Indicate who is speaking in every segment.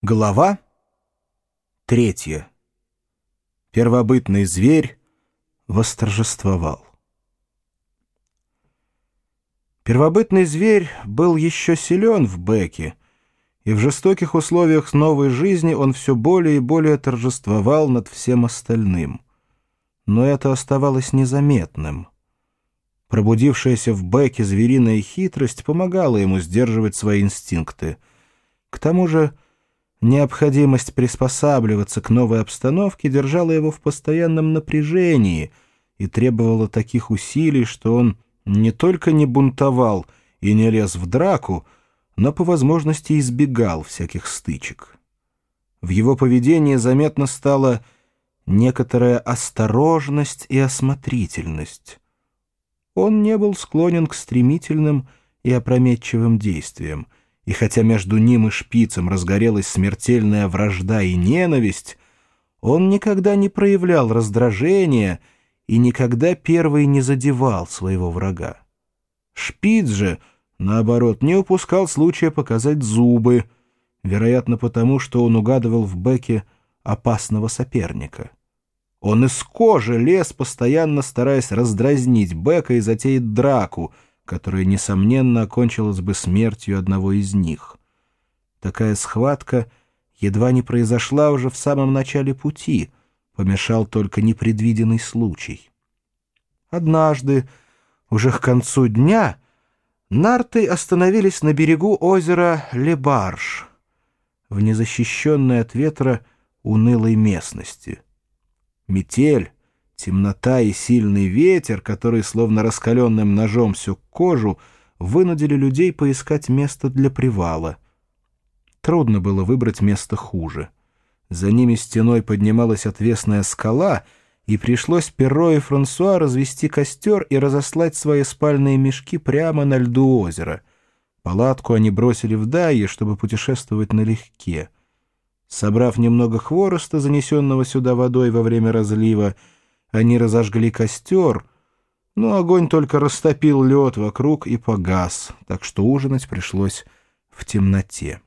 Speaker 1: Глава 3. Первобытный зверь восторжествовал. Первобытный зверь был еще силен в Беке, и в жестоких условиях новой жизни он все более и более торжествовал над всем остальным. Но это оставалось незаметным. Пробудившаяся в Беке звериная хитрость помогала ему сдерживать свои инстинкты. К тому же необходимость приспосабливаться к новой обстановке держала его в постоянном напряжении и требовала таких усилий, что он не только не бунтовал и не лез в драку, но по возможности избегал всяких стычек. В его поведении заметно стала некоторая осторожность и осмотрительность. Он не был склонен к стремительным и опрометчивым действиям, и хотя между ним и Шпицем разгорелась смертельная вражда и ненависть, он никогда не проявлял раздражения и никогда первый не задевал своего врага. Шпиц же, наоборот, не упускал случая показать зубы, вероятно потому, что он угадывал в Беке опасного соперника. Он из кожи лез, постоянно стараясь раздразнить Бека и затеять драку, которая, несомненно, окончилась бы смертью одного из них. Такая схватка едва не произошла уже в самом начале пути, помешал только непредвиденный случай. Однажды, уже к концу дня, нарты остановились на берегу озера Лебарж, в незащищенной от ветра унылой местности. Метель, темнота и сильный ветер, который словно раскаленным ножом сёк кожу, вынудили людей поискать место для привала. Трудно было выбрать место хуже. За ними стеной поднималась отвесная скала, и пришлось Перро и Франсуа развести костер и разослать свои спальные мешки прямо на льду озера. Палатку они бросили в дайе, чтобы путешествовать налегке. Собрав немного хвороста, занесенного сюда водой во время разлива, они разожгли костер, но огонь только растопил лед вокруг и погас, так что ужинать пришлось в темноте.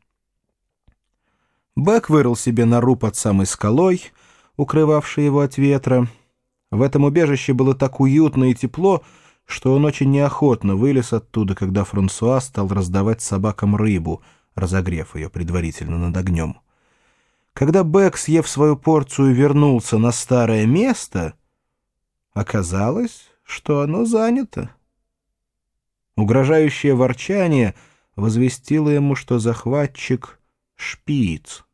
Speaker 1: Бек вырыл себе нору под самой скалой, укрывавшей его от ветра. В этом убежище было так уютно и тепло, что он очень неохотно вылез оттуда, когда Франсуа стал раздавать собакам рыбу, разогрев ее предварительно над огнем. Когда Бек, съев свою порцию, вернулся на старое место, оказалось, что оно занято. Угрожающее ворчание возвестило ему, что захватчик — Шпиц.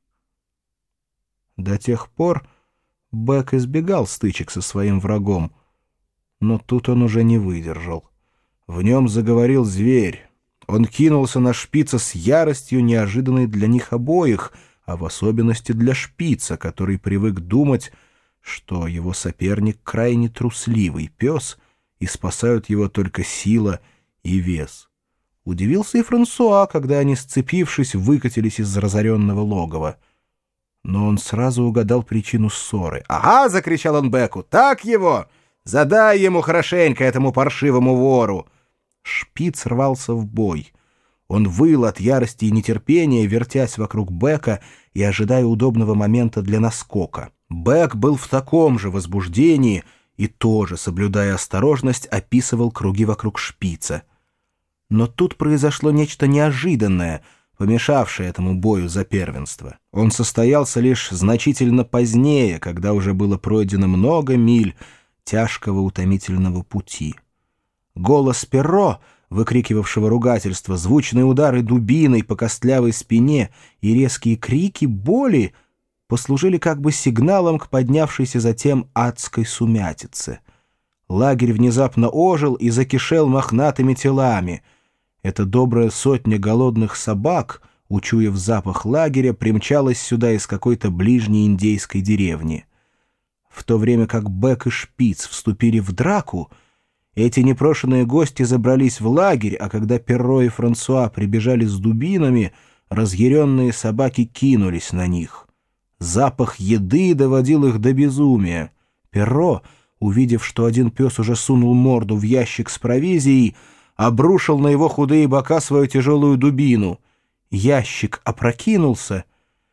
Speaker 1: До тех пор Бек избегал стычек со своим врагом, но тут он уже не выдержал. В нем заговорил зверь. Он кинулся на Шпица с яростью, неожиданной для них обоих, а в особенности для Шпица, который привык думать, что его соперник крайне трусливый пес, и спасают его только сила и вес. Удивился и Франсуа, когда они, сцепившись, выкатились из разоренного логова. Но он сразу угадал причину ссоры. «Ага!» — закричал он Беку. «Так его! Задай ему хорошенько, этому паршивому вору!» Шпиц рвался в бой. Он выл от ярости и нетерпения, вертясь вокруг Бека и ожидая удобного момента для наскока. Бек был в таком же возбуждении и тоже, соблюдая осторожность, описывал круги вокруг Шпица. Но тут произошло нечто неожиданное, помешавшее этому бою за первенство. Он состоялся лишь значительно позднее, когда уже было пройдено много миль тяжкого утомительного пути. Голос Перро, выкрикивавшего ругательство, звучные удары дубиной по костлявой спине и резкие крики боли послужили как бы сигналом к поднявшейся затем адской сумятице. Лагерь внезапно ожил и закишел мохнатыми телами. Эта добрая сотня голодных собак, учуяв запах лагеря, примчалась сюда из какой-то ближней индейской деревни. В то время как Бек и Шпиц вступили в драку, эти непрошенные гости забрались в лагерь, а когда Перро и Франсуа прибежали с дубинами, разъяренные собаки кинулись на них. Запах еды доводил их до безумия. Перро, увидев, что один пес уже сунул морду в ящик с провизией, обрушил на его худые бока свою тяжелую дубину. Ящик опрокинулся,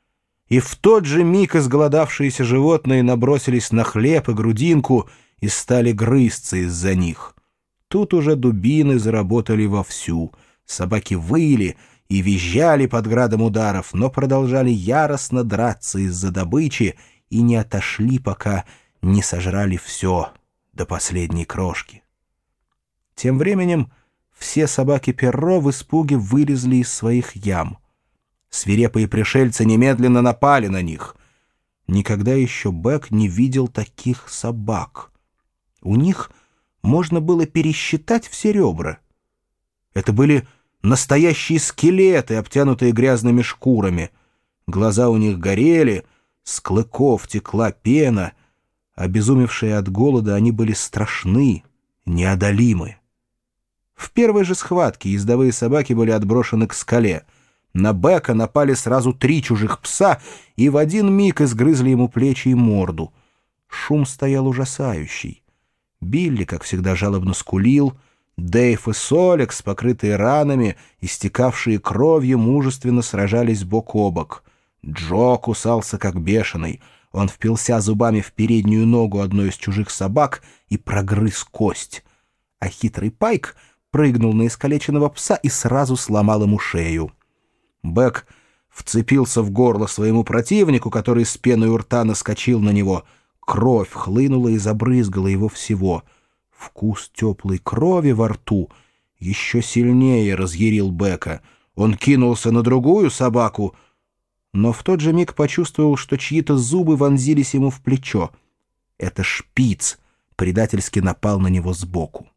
Speaker 1: и в тот же миг изголодавшиеся животные набросились на хлеб и грудинку и стали грызться из-за них. Тут уже дубины заработали вовсю, собаки выли и визжали под градом ударов, но продолжали яростно драться из-за добычи и не отошли, пока не сожрали все до последней крошки. Тем временем все собаки Перро в испуге вылезли из своих ям. Свирепые пришельцы немедленно напали на них. Никогда еще Бэк не видел таких собак. У них можно было пересчитать все ребра. Это были настоящие скелеты, обтянутые грязными шкурами. Глаза у них горели, с клыков текла пена. Обезумевшие от голода, они были страшны, неодолимы. В первой же схватке ездовые собаки были отброшены к скале. На Бэка напали сразу 3 чужих пса и в один миг изгрызли ему плечи и морду. Шум стоял ужасающий. Билли, как всегда, жалобно скулил. Дэйв и Солекс, покрытые ранами, истекавшие кровью, мужественно сражались бок о бок. Джо кусался как бешеный. Он впился зубами в переднюю ногу одной из чужих собак и прогрыз кость. А хитрый Пайк прыгнул на искалеченного пса и сразу сломал ему шею. Бэк вцепился в горло своему противнику, который с пеной у рта наскочил на него. Кровь хлынула и забрызгала его всего. Вкус теплой крови во рту еще сильнее разъярил Бэка. Он кинулся на другую собаку, но в тот же миг почувствовал, что чьи-то зубы вонзились ему в плечо. Это Шпиц предательски напал на него сбоку.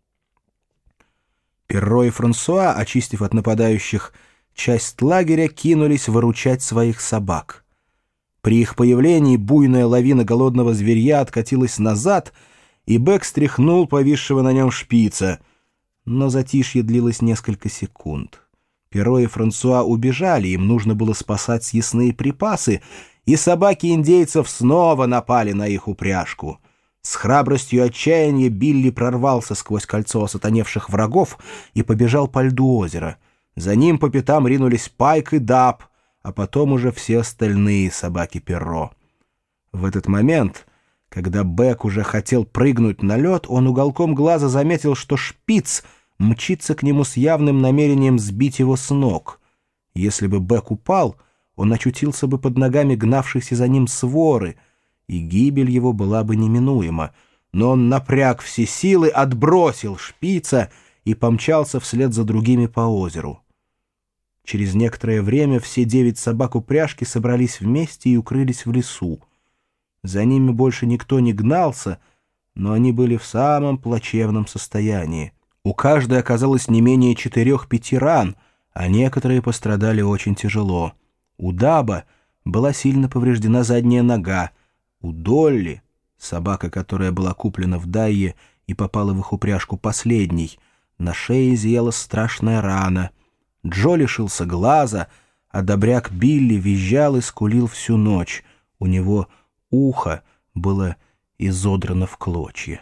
Speaker 1: Перро и Франсуа, очистив от нападающих часть лагеря, кинулись выручать своих собак. При их появлении буйная лавина голодного зверья откатилась назад, и Бэк стряхнул повисшего на нем Шпица. Но затишье длилось несколько секунд. Перро и Франсуа убежали, им нужно было спасать съестные припасы, и собаки индейцев снова напали на их упряжку. С храбростью отчаяния Билли прорвался сквозь кольцо осатаневших врагов и побежал по льду озера. За ним по пятам ринулись Пайк и Даб, а потом уже все остальные собаки Перро. В этот момент, когда Бэк уже хотел прыгнуть на лед, он уголком глаза заметил, что Шпиц мчится к нему с явным намерением сбить его с ног. Если бы Бэк упал, он очутился бы под ногами гнавшейся за ним своры, и гибель его была бы неминуема. Но он напряг все силы, отбросил Шпица и помчался вслед за другими по озеру. Через некоторое время все 9 собак упряжки собрались вместе и укрылись в лесу. За ними больше никто не гнался, но они были в самом плачевном состоянии. У каждой оказалось не менее 4-5 ран, а некоторые пострадали очень тяжело. У Даба была сильно повреждена задняя нога. У Долли, собака, которая была куплена в Дайе и попала в их упряжку последней, на шее зияла страшная рана. Джо лишился глаза, а добряк Билли визжал и скулил всю ночь. У него ухо было изодрано в клочья.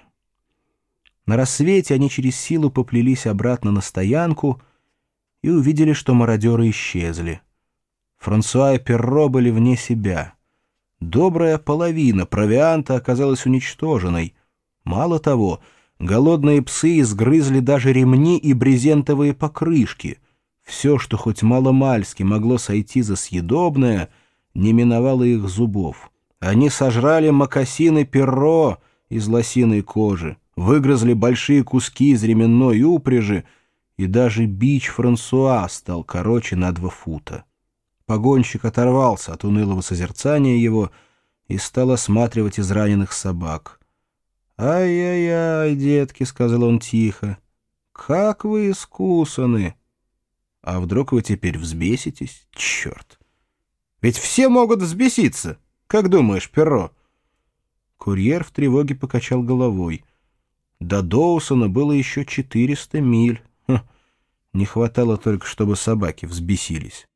Speaker 1: На рассвете они через силу поплелись обратно на стоянку и увидели, что мародеры исчезли. Франсуа и Перро были вне себя. Добрая половина провианта оказалась уничтоженной. Мало того, голодные псы изгрызли даже ремни и брезентовые покрышки. Все, что хоть маломальски могло сойти за съедобное, не миновало их зубов. Они сожрали мокасины Перро из лосиной кожи, выгрызли большие куски из ременной упряжи, и даже бич Франсуа стал короче на 2 фута. Погонщик оторвался от унылого созерцания его и стал осматривать израненных собак. «Ай-яй-яй, детки», — сказал он тихо, — «как вы искусаны! А вдруг вы теперь взбеситесь? Черт! Ведь все могут взбеситься! Как думаешь, Перро?» Курьер в тревоге покачал головой. До Доусона было еще 400 миль. Не хватало только, чтобы собаки взбесились.